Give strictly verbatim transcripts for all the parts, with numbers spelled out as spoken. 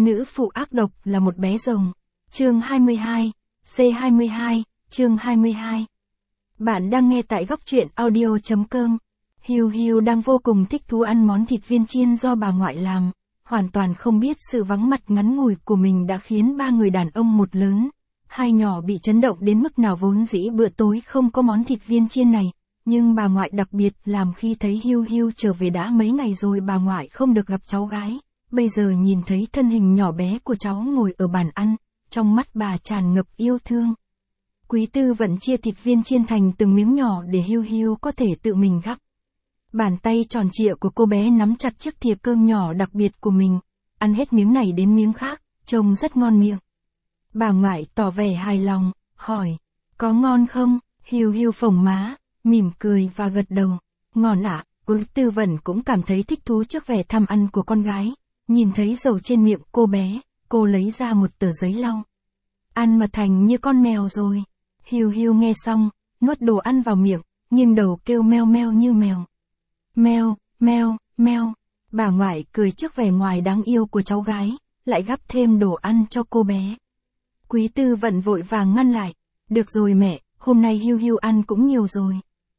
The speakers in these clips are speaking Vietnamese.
Nữ phụ ác độc là một bé rồng. Chương hai mươi hai, C hai mươi hai, chương hai mươi hai. Bạn đang nghe tại góc truyện audio chấm com. Hiu Hiu đang vô cùng thích thú ăn món thịt viên chiên do bà ngoại làm, hoàn toàn không biết sự vắng mặt ngắn ngủi của mình đã khiến ba người đàn ông một lớn, hai nhỏ bị chấn động đến mức nào. Vốn dĩ bữa tối không có món thịt viên chiên này, nhưng bà ngoại đặc biệt làm khi thấy Hiu Hiu trở về. Đã mấy ngày rồi bà ngoại không được gặp cháu gái, bây giờ nhìn thấy thân hình nhỏ bé của cháu ngồi ở bàn ăn, trong mắt bà tràn ngập yêu thương. Quý Tư Vận chia thịt viên chiên thành từng miếng nhỏ để Hiu Hiu có thể tự mình gắp. Bàn tay tròn trịa của cô bé nắm chặt chiếc thìa cơm nhỏ đặc biệt của mình, ăn hết miếng này đến miếng khác, trông rất ngon miệng. Bà ngoại tỏ vẻ hài lòng, hỏi, có ngon không? Hiu Hiu phồng má, mỉm cười và gật đầu, ngon ạ. Quý Tư Vận cũng cảm thấy thích thú trước vẻ tham ăn của con gái, nhìn thấy dầu trên miệng cô bé, cô lấy ra một tờ giấy lau. Ăn mà thành như con mèo rồi. Hiu Hiu nghe xong, nuốt đồ ăn vào miệng, nghiêng đầu kêu meo meo như mèo. Meo, meo, meo. Bà ngoại cười trước vẻ ngoài đáng yêu của cháu gái, lại gắp thêm đồ ăn cho cô bé. Quý Tư Vận vội vàng ngăn lại. Được rồi mẹ, hôm nay Hiu Hiu ăn cũng nhiều rồi.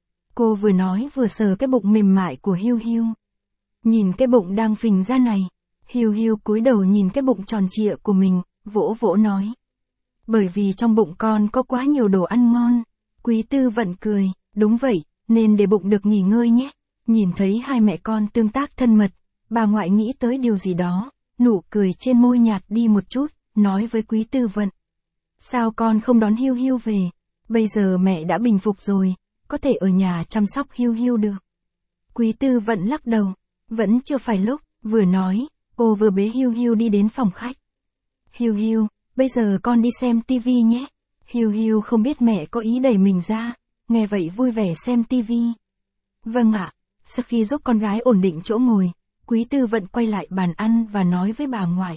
Cô vừa nói vừa sờ cái bụng mềm mại của Hiu Hiu. Nhìn cái bụng đang phình ra này, Hiu Hiu cúi đầu nhìn cái bụng tròn trịa của mình, vỗ vỗ nói. Bởi vì trong bụng con có quá nhiều đồ ăn ngon. Quý Tư Vận cười, đúng vậy, nên để bụng được nghỉ ngơi nhé. Nhìn thấy hai mẹ con tương tác thân mật, bà ngoại nghĩ tới điều gì đó, nụ cười trên môi nhạt đi một chút, nói với Quý Tư Vận. Sao con không đón Hiu Hiu về? Bây giờ mẹ đã bình phục rồi, có thể ở nhà chăm sóc Hiu Hiu được. Quý Tư Vận lắc đầu, vẫn chưa phải lúc. Vừa nói, cô vừa bế Hiu Hiu đi đến phòng khách. Hiu Hiu, bây giờ con đi xem tivi nhé. Hiu Hiu không biết mẹ có ý đẩy mình ra, nghe vậy vui vẻ xem tivi. Vâng ạ. Sau khi giúp con gái ổn định chỗ ngồi, Quý Tư Vận quay lại bàn ăn và nói với bà ngoại.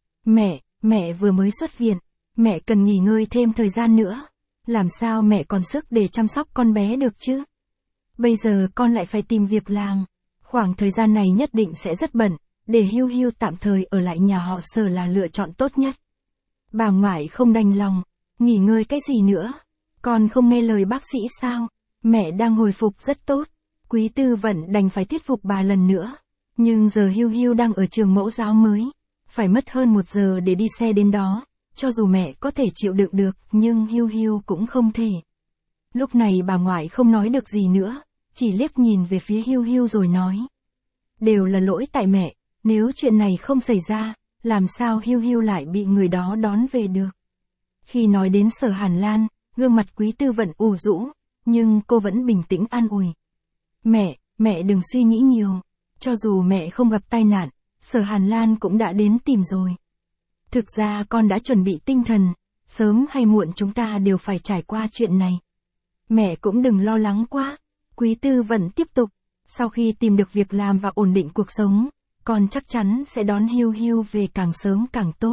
Mẹ, mẹ vừa mới xuất viện, mẹ cần nghỉ ngơi thêm thời gian nữa. Làm sao mẹ còn sức để chăm sóc con bé được chứ? Bây giờ con lại phải tìm việc làm. Khoảng thời gian này nhất định sẽ rất bận, để Hiu Hiu tạm thời ở lại nhà họ Sở là lựa chọn tốt nhất. Bà ngoại không đành lòng, nghỉ ngơi cái gì nữa? Con không nghe lời bác sĩ sao? Mẹ đang hồi phục rất tốt. Quý Tư Vận đành phải thuyết phục bà lần nữa. Nhưng giờ Hiu Hiu đang ở trường mẫu giáo mới, phải mất hơn một giờ để đi xe đến đó. Cho dù mẹ có thể chịu đựng được, nhưng Hiu Hiu cũng không thể. Lúc này bà ngoại không nói được gì nữa, chỉ liếc nhìn về phía Hiu Hiu rồi nói. Đều là lỗi tại mẹ, nếu chuyện này không xảy ra, làm sao Hiu Hiu lại bị người đó đón về được. Khi nói đến Sở Hàn Lan, gương mặt Quý Tư Vận ủ rũ, nhưng cô vẫn bình tĩnh an ủi. Mẹ, mẹ đừng suy nghĩ nhiều, cho dù mẹ không gặp tai nạn, Sở Hàn Lan cũng đã đến tìm rồi. Thực ra con đã chuẩn bị tinh thần, sớm hay muộn chúng ta đều phải trải qua chuyện này. Mẹ cũng đừng lo lắng quá. Quý Tư Vận tiếp tục, sau khi tìm được việc làm và ổn định cuộc sống, con chắc chắn sẽ đón Hiu Hiu về càng sớm càng tốt.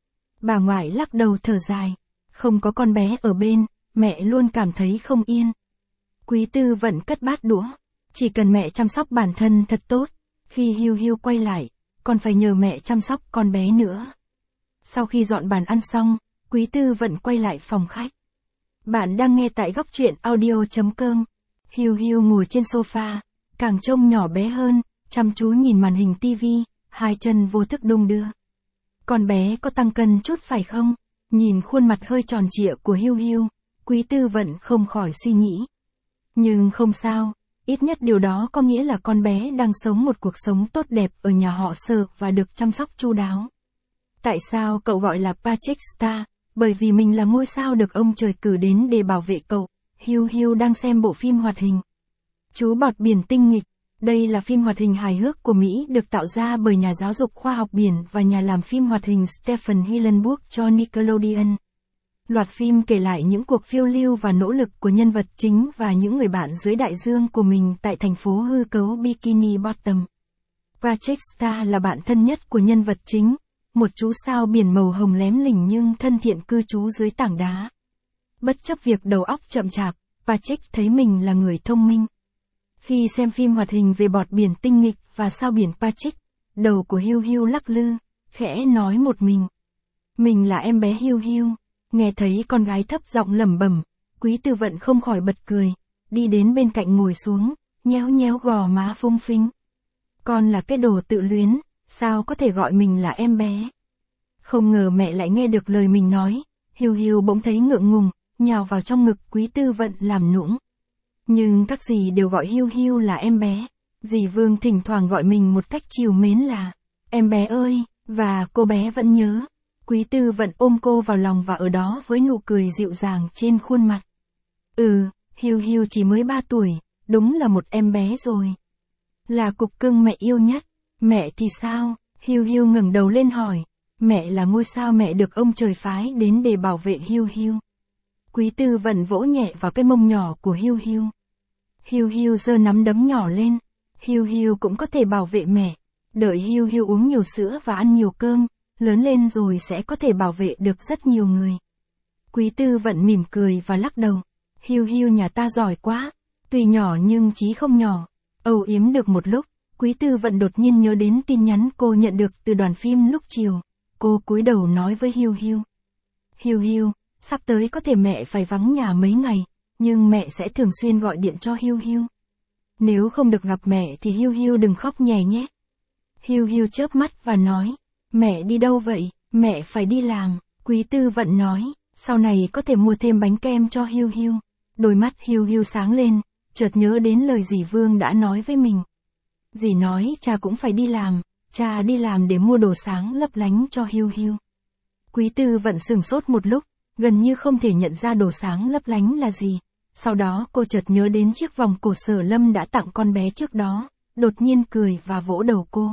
Bà ngoại lắc đầu thở dài, không có con bé ở bên, mẹ luôn cảm thấy không yên. Quý Tư Vận cất bát đũa, chỉ cần mẹ chăm sóc bản thân thật tốt, khi Hiu Hiu quay lại, còn phải nhờ mẹ chăm sóc con bé nữa. Sau khi dọn bàn ăn xong, Quý Tư Vận quay lại phòng khách. Bạn đang nghe tại góc truyện audio chấm com. Hiu Hiu ngồi trên sofa, càng trông nhỏ bé hơn, chăm chú nhìn màn hình tivi, hai chân vô thức đung đưa. Con bé có tăng cân chút phải không? Nhìn khuôn mặt hơi tròn trịa của Hiu Hiu, Quý Tư Vận không khỏi suy nghĩ. Nhưng không sao, ít nhất điều đó có nghĩa là con bé đang sống một cuộc sống tốt đẹp ở nhà họ Sở và được chăm sóc chu đáo. Tại sao cậu gọi là Patrick Star? Bởi vì mình là ngôi sao được ông trời cử đến để bảo vệ cậu. Hiu Hiu đang xem bộ phim hoạt hình Chú Bọt Biển Tinh Nghịch. Đây là phim hoạt hình hài hước của Mỹ được tạo ra bởi nhà giáo dục khoa học biển và nhà làm phim hoạt hình Stephen Hillenburg cho Nickelodeon. Loạt phim kể lại những cuộc phiêu lưu và nỗ lực của nhân vật chính và những người bạn dưới đại dương của mình tại thành phố hư cấu Bikini Bottom. Patrick Star là bạn thân nhất của nhân vật chính, một chú sao biển màu hồng lém lỉnh nhưng thân thiện cư trú dưới tảng đá. Bất chấp việc đầu óc chậm chạp, Patrick thấy mình là người thông minh. Khi xem phim hoạt hình về bọt biển tinh nghịch và sao biển Patrick, đầu của Hiu Hiu lắc lư, khẽ nói một mình. Mình là em bé Hiu Hiu. Nghe thấy con gái thấp giọng lẩm bẩm, Quý Tư Vận không khỏi bật cười, đi đến bên cạnh ngồi xuống, nhéo nhéo gò má phung phính. Con là cái đồ tự luyến, sao có thể gọi mình là em bé? Không ngờ mẹ lại nghe được lời mình nói, Hiu Hiu bỗng thấy ngượng ngùng, nhào vào trong ngực Quý Tư Vận làm nũng. Nhưng các dì đều gọi Hiu Hiu là em bé. Dì Vương thỉnh thoảng gọi mình một cách trìu mến là em bé ơi, và cô bé vẫn nhớ. Quý Tư Vận ôm cô vào lòng và ở đó với nụ cười dịu dàng trên khuôn mặt. Ừ, Hiu Hiu chỉ mới ba tuổi, đúng là một em bé rồi. Là cục cưng mẹ yêu nhất. Mẹ thì sao? Hiu Hiu ngẩng đầu lên hỏi. Mẹ là ngôi sao mẹ được ông trời phái đến để bảo vệ Hiu Hiu. Quý Tư Vận vỗ nhẹ vào cái mông nhỏ của Hiu Hiu. Hiu Hiu giơ nắm đấm nhỏ lên. Hiu Hiu cũng có thể bảo vệ mẹ. Đợi Hiu Hiu uống nhiều sữa và ăn nhiều cơm, lớn lên rồi sẽ có thể bảo vệ được rất nhiều người. Quý Tư Vận mỉm cười và lắc đầu. Hiu Hiu nhà ta giỏi quá. Tuy nhỏ nhưng chí không nhỏ. Âu yếm được một lúc, Quý Tư Vận đột nhiên nhớ đến tin nhắn cô nhận được từ đoàn phim lúc chiều. Cô cúi đầu nói với Hiu Hiu. Hiu Hiu, sắp tới có thể mẹ phải vắng nhà mấy ngày, nhưng mẹ sẽ thường xuyên gọi điện cho Hiu Hiu. Nếu không được gặp mẹ thì Hiu Hiu đừng khóc nhè nhé. Hiu Hiu chớp mắt và nói. Mẹ đi đâu vậy? Mẹ phải đi làm. Quý Tư Vận nói. Sau này có thể mua thêm bánh kem cho Hiu Hiu. Đôi mắt Hiu Hiu sáng lên, chợt nhớ đến lời dì Vương đã nói với mình. Dì nói cha cũng phải đi làm, cha đi làm để mua đồ sáng lấp lánh cho Hiu Hiu. Quý Tư Vận sửng sốt một lúc, gần như không thể nhận ra đồ sáng lấp lánh là gì. Sau đó cô chợt nhớ đến chiếc vòng cổ Sở Lâm đã tặng con bé trước đó, đột nhiên cười và vỗ đầu cô.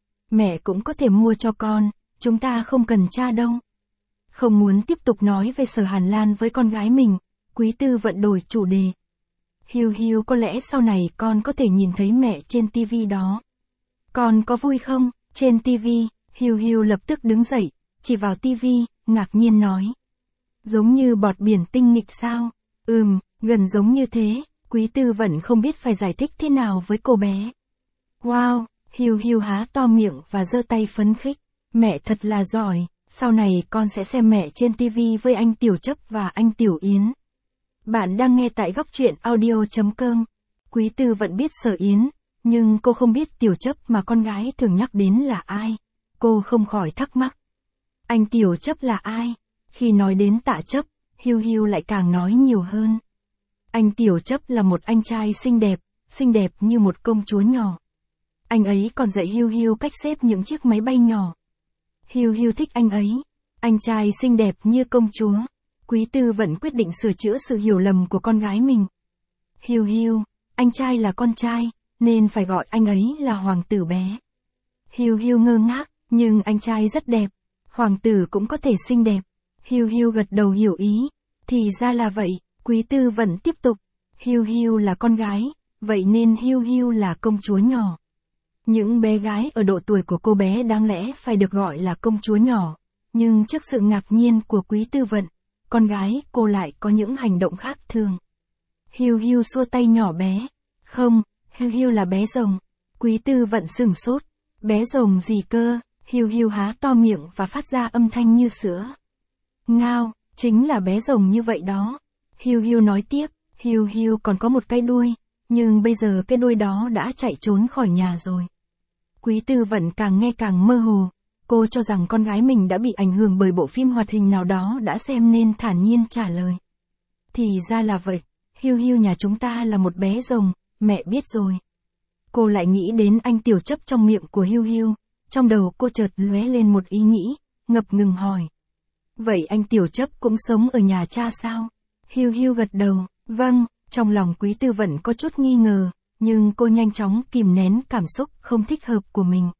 Mẹ cũng có thể mua cho con, chúng ta không cần cha đâu. Không muốn tiếp tục nói về Sở Hàn Lan với con gái mình, Quý Tư Vận đổi chủ đề. Hiu Hiu, có lẽ sau này con có thể nhìn thấy mẹ trên tivi đó. Con có vui không? Trên tivi, Hiu Hiu lập tức đứng dậy, chỉ vào tivi, ngạc nhiên nói. Giống như bọt biển tinh nghịch sao? Ừm, gần giống như thế. Quý Tư Vận không biết phải giải thích thế nào với cô bé. Wow, Hiu Hiu há to miệng và giơ tay phấn khích. Mẹ thật là giỏi, sau này con sẽ xem mẹ trên tivi với anh Tiểu Chấp và anh Tiểu Yến. Bạn đang nghe tại góc truyện audio chấm com. Quý Tư Vận biết Sở Yến, nhưng cô không biết Tiểu Chấp mà con gái thường nhắc đến là ai. Cô không khỏi thắc mắc. Anh Tiểu Chấp là ai? Khi nói đến Tạ Chấp, Hiu Hiu lại càng nói nhiều hơn. Anh Tiểu Chấp là một anh trai xinh đẹp, xinh đẹp như một công chúa nhỏ. Anh ấy còn dạy Hiu Hiu cách xếp những chiếc máy bay nhỏ. Hiu Hiu thích anh ấy. Anh trai xinh đẹp như công chúa. Quý Tư Vận quyết định sửa chữa sự hiểu lầm của con gái mình. Hiu Hiu, anh trai là con trai, nên phải gọi anh ấy là hoàng tử bé. Hiu Hiu ngơ ngác, nhưng anh trai rất đẹp. Hoàng tử cũng có thể xinh đẹp. Hiu Hiu gật đầu hiểu ý. Thì ra là vậy. Quý Tư Vận tiếp tục. Hiu Hiu là con gái, vậy nên Hiu Hiu là công chúa nhỏ. Những bé gái ở độ tuổi của cô bé đáng lẽ phải được gọi là công chúa nhỏ. Nhưng trước sự ngạc nhiên của Quý Tư Vận, con gái cô lại có những hành động khác thường. Hiu Hiu xua tay nhỏ bé. Không, Hiu Hiu là bé rồng. Quý Tư Vận sửng sốt. Bé rồng gì cơ? Hiu Hiu há to miệng và phát ra âm thanh như sữa. Ngao, chính là bé rồng như vậy đó. Hiu Hiu nói tiếp. Hiu Hiu còn có một cái đuôi, nhưng bây giờ cái đuôi đó đã chạy trốn khỏi nhà rồi. Quý Tư Vận càng nghe càng mơ hồ. Cô cho rằng con gái mình đã bị ảnh hưởng bởi bộ phim hoạt hình nào đó đã xem nên thản nhiên trả lời. Thì ra là vậy. Hiu Hiu nhà chúng ta là một bé rồng, mẹ biết rồi. Cô lại nghĩ đến anh Tiểu Chấp trong miệng của Hiu Hiu. Trong đầu cô chợt lóe lên một ý nghĩ, ngập ngừng hỏi. Vậy anh Tiểu Chấp cũng sống ở nhà cha sao? Hiu Hiu gật đầu. Vâng, trong lòng Quý Tư Vận có chút nghi ngờ, nhưng cô nhanh chóng kìm nén cảm xúc không thích hợp của mình.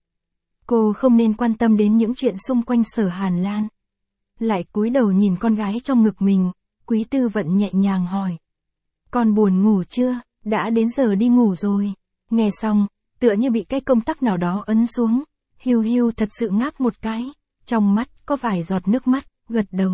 Cô không nên quan tâm đến những chuyện xung quanh Sở Hàn Lan. Lại cúi đầu nhìn con gái trong ngực mình, Quý Tư Vận nhẹ nhàng hỏi. Con buồn ngủ chưa? Đã đến giờ đi ngủ rồi. Nghe xong, tựa như bị cái công tắc nào đó ấn xuống, Hiu Hiu thật sự ngáp một cái, trong mắt có vài giọt nước mắt, gật đầu.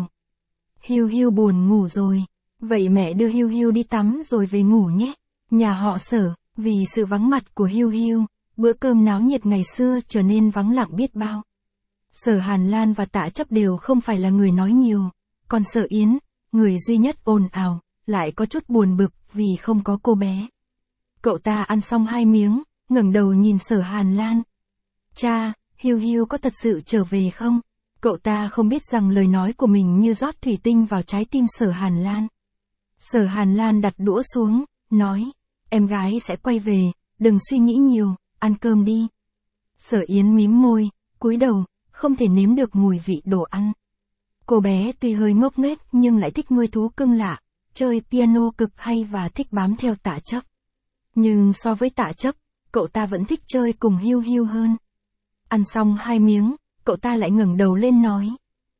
Hiu Hiu buồn ngủ rồi. Vậy mẹ đưa Hiu Hiu đi tắm rồi về ngủ nhé. Nhà họ Sở, vì sự vắng mặt của Hiu Hiu, bữa cơm náo nhiệt ngày xưa trở nên vắng lặng biết bao. Sở Hàn Lan và Tạ Chấp đều không phải là người nói nhiều, còn Sở Yến, người duy nhất ồn ào, lại có chút buồn bực vì không có cô bé. Cậu ta ăn xong hai miếng, ngẩng đầu nhìn Sở Hàn Lan. Cha, Hiu Hiu có thật sự trở về không? Cậu ta không biết rằng lời nói của mình như rót thủy tinh vào trái tim Sở Hàn Lan. Sở Hàn Lan đặt đũa xuống, nói, em gái sẽ quay về, đừng suy nghĩ nhiều, ăn cơm đi. Sở Yến mím môi, cúi đầu, không thể nếm được mùi vị đồ ăn. Cô bé tuy hơi ngốc nghếch nhưng lại thích nuôi thú cưng lạ, chơi piano cực hay và thích bám theo Tạ Chấp. Nhưng so với Tạ Chấp, cậu ta vẫn thích chơi cùng Hiu Hiu hơn. Ăn xong hai miếng, cậu ta lại ngẩng đầu lên nói.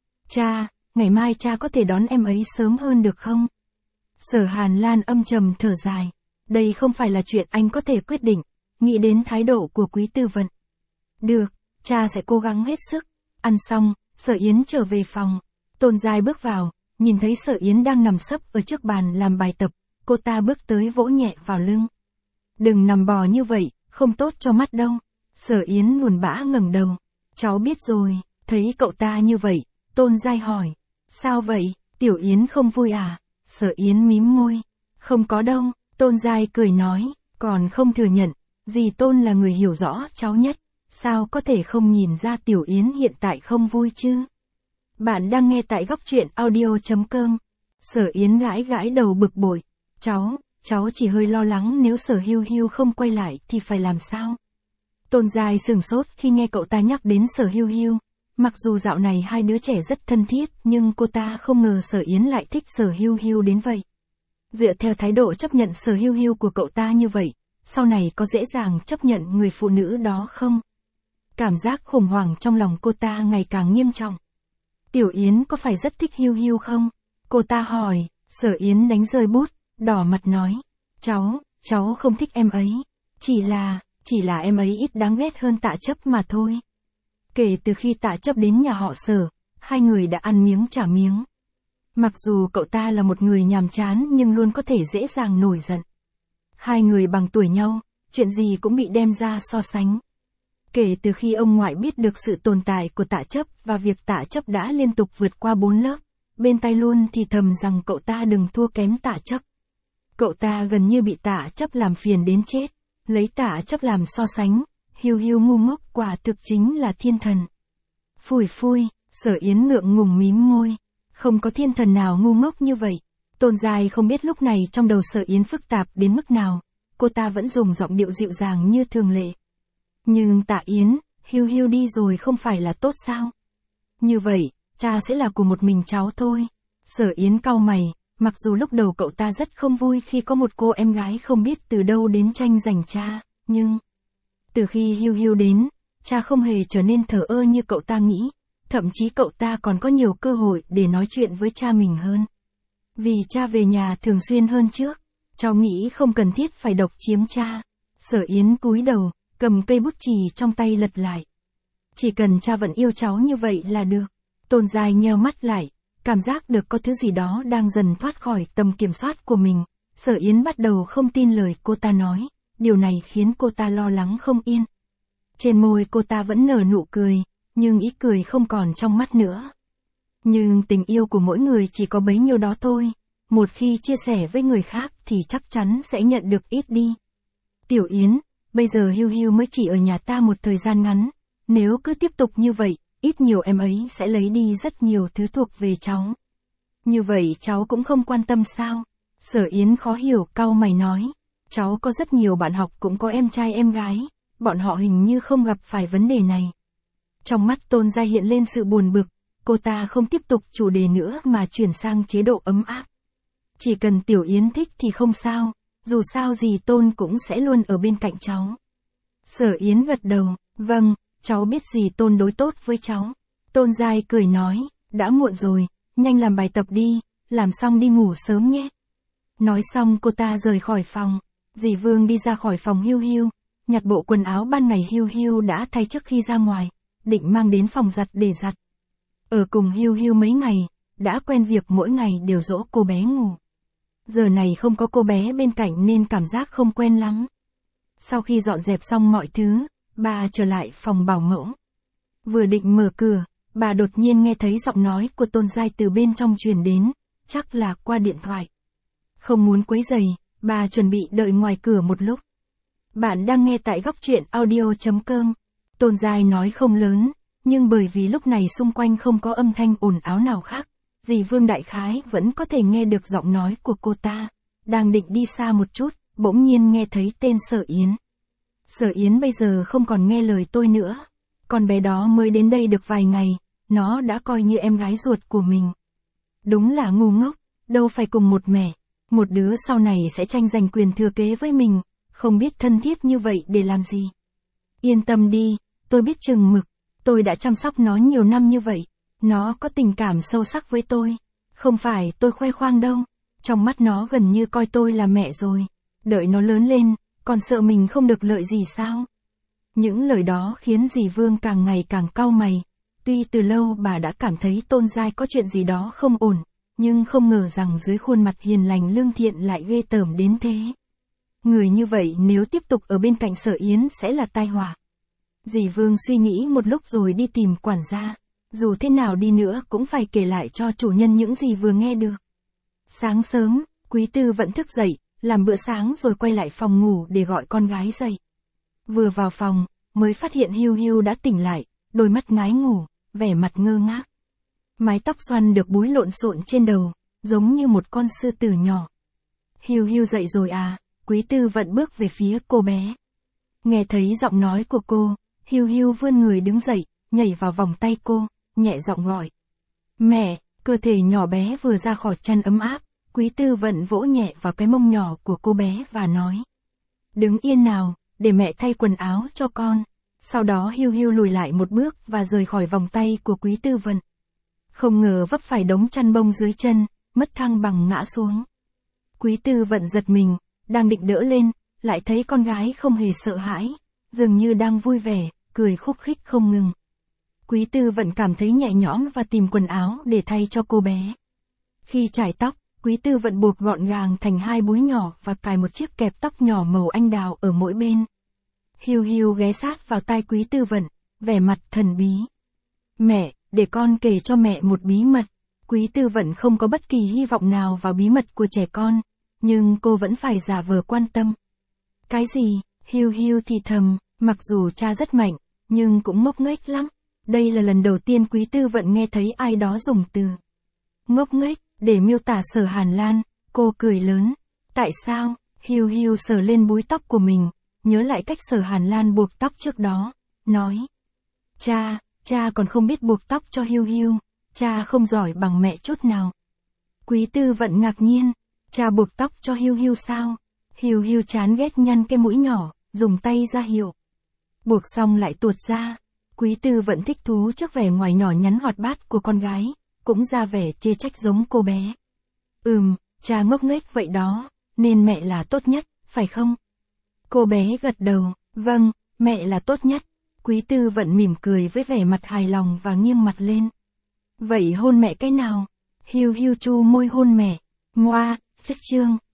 Cha, ngày mai cha có thể đón em ấy sớm hơn được không? Sở Hàn Lan âm trầm thở dài. Đây không phải là chuyện anh có thể quyết định, nghĩ đến thái độ của Quý Tư Vận. Được, cha sẽ cố gắng hết sức. Ăn xong, Sở Yến trở về phòng. Tôn Giai bước vào, nhìn thấy Sở Yến đang nằm sấp ở trước bàn làm bài tập, cô ta bước tới vỗ nhẹ vào lưng. Đừng nằm bò như vậy, không tốt cho mắt đâu. Sở Yến buồn bã ngẩng đầu. Cháu biết rồi, thấy cậu ta như vậy, Tôn Giai hỏi. Sao vậy, Tiểu Yến không vui à? Sở Yến mím môi. Không có đâu, Tôn Giai cười nói, còn không thừa nhận, dì Tôn là người hiểu rõ cháu nhất, sao có thể không nhìn ra Tiểu Yến hiện tại không vui chứ? Bạn đang nghe tại góc truyện audio chấm com. Sở Yến gãi gãi đầu bực bội. Cháu, cháu chỉ hơi lo lắng nếu Sở Hiu Hiu không quay lại thì phải làm sao? Tôn Giai sửng sốt khi nghe cậu ta nhắc đến Sở Hiu Hiu. Mặc dù dạo này hai đứa trẻ rất thân thiết nhưng cô ta không ngờ Sở Yến lại thích Sở Hiu Hiu đến vậy. Dựa theo thái độ chấp nhận Sở Hiu Hiu của cậu ta như vậy, sau này có dễ dàng chấp nhận người phụ nữ đó không? Cảm giác khủng hoảng trong lòng cô ta ngày càng nghiêm trọng. Tiểu Yến có phải rất thích Hiu Hiu không? Cô ta hỏi. Sở Yến đánh rơi bút, đỏ mặt nói. Cháu, cháu không thích em ấy. Chỉ là, chỉ là em ấy ít đáng ghét hơn Tạ Chấp mà thôi. Kể từ khi Tạ Chấp đến nhà họ Sở, hai người đã ăn miếng trả miếng. Mặc dù cậu ta là một người nhàm chán nhưng luôn có thể dễ dàng nổi giận. Hai người bằng tuổi nhau, chuyện gì cũng bị đem ra so sánh. Kể từ khi ông ngoại biết được sự tồn tại của Tạ Chấp và việc Tạ Chấp đã liên tục vượt qua bốn lớp, bên tai luôn thì thầm rằng cậu ta đừng thua kém Tạ Chấp. Cậu ta gần như bị Tạ Chấp làm phiền đến chết, lấy Tạ Chấp làm so sánh, Hiu Hiu ngu ngốc quả thực chính là thiên thần. Phủi phui, Sở Yến ngượng ngùng mím môi, không có thiên thần nào ngu ngốc như vậy. Tôn Giai không biết lúc này trong đầu Sở Yến phức tạp đến mức nào, cô ta vẫn dùng giọng điệu dịu dàng như thường lệ. Nhưng Tạ Yến, Hiu Hiu đi rồi không phải là tốt sao? Như vậy, cha sẽ là của một mình cháu thôi. Sở Yến cau mày, mặc dù lúc đầu cậu ta rất không vui khi có một cô em gái không biết từ đâu đến tranh giành cha, nhưng từ khi Hiu Hiu đến, cha không hề trở nên thờ ơ như cậu ta nghĩ, thậm chí cậu ta còn có nhiều cơ hội để nói chuyện với cha mình hơn. Vì cha về nhà thường xuyên hơn trước, cháu nghĩ không cần thiết phải độc chiếm cha. Sở Yến cúi đầu, cầm cây bút chì trong tay lật lại. Chỉ cần cha vẫn yêu cháu như vậy là được. Tôn Giai nheo mắt lại, cảm giác được có thứ gì đó đang dần thoát khỏi tầm kiểm soát của mình. Sở Yến bắt đầu không tin lời cô ta nói, điều này khiến cô ta lo lắng không yên. Trên môi cô ta vẫn nở nụ cười, nhưng ý cười không còn trong mắt nữa. Nhưng tình yêu của mỗi người chỉ có bấy nhiêu đó thôi, một khi chia sẻ với người khác thì chắc chắn sẽ nhận được ít đi. Tiểu Yến, bây giờ Hiu Hiu mới chỉ ở nhà ta một thời gian ngắn, nếu cứ tiếp tục như vậy, ít nhiều em ấy sẽ lấy đi rất nhiều thứ thuộc về cháu. Như vậy cháu cũng không quan tâm sao? Sở Yến khó hiểu cau mày nói, cháu có rất nhiều bạn học cũng có em trai em gái, bọn họ hình như không gặp phải vấn đề này. Trong mắt Tôn Giai hiện lên sự buồn bực, cô ta không tiếp tục chủ đề nữa mà chuyển sang chế độ ấm áp. Chỉ cần Tiểu Yến thích thì không sao, dù sao gì Tôn cũng sẽ luôn ở bên cạnh cháu. Sở Yến gật đầu, vâng, cháu biết gì Tôn đối tốt với cháu. Tôn Giai cười nói, đã muộn rồi, nhanh làm bài tập đi, làm xong đi ngủ sớm nhé. Nói xong cô ta rời khỏi phòng, dì Vương đi ra khỏi phòng Hiu Hiu, nhặt bộ quần áo ban ngày Hiu Hiu đã thay trước khi ra ngoài, định mang đến phòng giặt để giặt. Ở cùng Hiu Hiu mấy ngày, đã quen việc mỗi ngày đều dỗ cô bé ngủ. Giờ này không có cô bé bên cạnh nên cảm giác không quen lắm. Sau khi dọn dẹp xong mọi thứ, bà trở lại phòng bảo mẫu. Vừa định mở cửa, bà đột nhiên nghe thấy giọng nói của Tôn Giai từ bên trong truyền đến, chắc là qua điện thoại. Không muốn quấy rầy, bà chuẩn bị đợi ngoài cửa một lúc. Bạn đang nghe tại góc truyện audio.com. Tôn Giai nói không lớn, nhưng bởi vì lúc này xung quanh không có âm thanh ồn ào nào khác, dì Vương đại khái vẫn có thể nghe được giọng nói của cô ta. Đang định đi xa một chút, bỗng nhiên nghe thấy tên Sở Yến. Sở Yến bây giờ không còn nghe lời tôi nữa. Con bé đó mới đến đây được vài ngày, nó đã coi như em gái ruột của mình. Đúng là ngu ngốc, đâu phải cùng một mẹ. Một đứa sau này sẽ tranh giành quyền thừa kế với mình, không biết thân thiết như vậy để làm gì. Yên tâm đi, tôi biết chừng mực, tôi đã chăm sóc nó nhiều năm như vậy. Nó có tình cảm sâu sắc với tôi. Không phải tôi khoe khoang đâu, trong mắt nó gần như coi tôi là mẹ rồi. Đợi nó lớn lên, còn sợ mình không được lợi gì sao? Những lời đó khiến dì Vương càng ngày càng cau mày. Tuy từ lâu bà đã cảm thấy Tôn Giai có chuyện gì đó không ổn, nhưng không ngờ rằng dưới khuôn mặt hiền lành lương thiện lại ghê tởm đến thế. Người như vậy nếu tiếp tục ở bên cạnh Sở Yến sẽ là tai họa. Dì Vương suy nghĩ một lúc rồi đi tìm quản gia. Dù thế nào đi nữa cũng phải kể lại cho chủ nhân những gì vừa nghe được. Sáng sớm, Quý Tư vẫn thức dậy, làm bữa sáng rồi quay lại phòng ngủ để gọi con gái dậy. Vừa vào phòng, mới phát hiện Hiu Hiu đã tỉnh lại, đôi mắt ngái ngủ, vẻ mặt ngơ ngác. Mái tóc xoăn được búi lộn xộn trên đầu, giống như một con sư tử nhỏ. Hiu Hiu dậy rồi à? Quý Tư Vận bước về phía cô bé. Nghe thấy giọng nói của cô, Hiu Hiu vươn người đứng dậy, nhảy vào vòng tay cô, nhẹ giọng gọi. Mẹ, cơ thể nhỏ bé vừa ra khỏi chăn ấm áp, Quý Tư Vận vỗ nhẹ vào cái mông nhỏ của cô bé và nói. Đứng yên nào, để mẹ thay quần áo cho con. Sau đó Hiu Hiu lùi lại một bước và rời khỏi vòng tay của Quý Tư Vận. Không ngờ vấp phải đống chăn bông dưới chân, mất thăng bằng ngã xuống. Quý Tư Vận giật mình, đang định đỡ lên, lại thấy con gái không hề sợ hãi, dường như đang vui vẻ, cười khúc khích không ngừng. Quý Tư Vận cảm thấy nhẹ nhõm và tìm quần áo để thay cho cô bé. Khi chải tóc, Quý Tư Vận buộc gọn gàng thành hai búi nhỏ và cài một chiếc kẹp tóc nhỏ màu anh đào ở mỗi bên. Hiu Hiu ghé sát vào tai Quý Tư Vận, vẻ mặt thần bí. Mẹ, để con kể cho mẹ một bí mật. Quý Tư Vận không có bất kỳ hy vọng nào vào bí mật của trẻ con, nhưng cô vẫn phải giả vờ quan tâm. Cái gì? Hiu Hiu thì thầm, mặc dù cha rất mạnh, nhưng cũng ngốc nghếch lắm. Đây là lần đầu tiên Quý Tư Vận nghe thấy ai đó dùng từ ngốc nghếch để miêu tả Sở Hàn Lan. Cô cười lớn. Tại sao? Hiu Hiu sờ lên búi tóc của mình, nhớ lại cách Sở Hàn Lan buộc tóc trước đó, nói. Cha, cha còn không biết buộc tóc cho Hiu Hiu, cha không giỏi bằng mẹ chút nào. Quý Tư Vận ngạc nhiên, cha buộc tóc cho Hiu Hiu sao? Hiu Hiu chán ghét nhăn cái mũi nhỏ, dùng tay ra hiệu. Buộc xong lại tuột ra. Quý Tư Vận thích thú trước vẻ ngoài nhỏ nhắn hoạt bát của con gái, cũng ra vẻ chê trách giống cô bé. Ừm, cha ngốc nghếch vậy đó, nên mẹ là tốt nhất, phải không? Cô bé gật đầu, vâng, mẹ là tốt nhất. Quý Tư Vận mỉm cười với vẻ mặt hài lòng và nghiêng mặt lên. Vậy hôn mẹ cái nào? Hiu Hiu chu môi hôn mẹ. Ngoa, chất chương.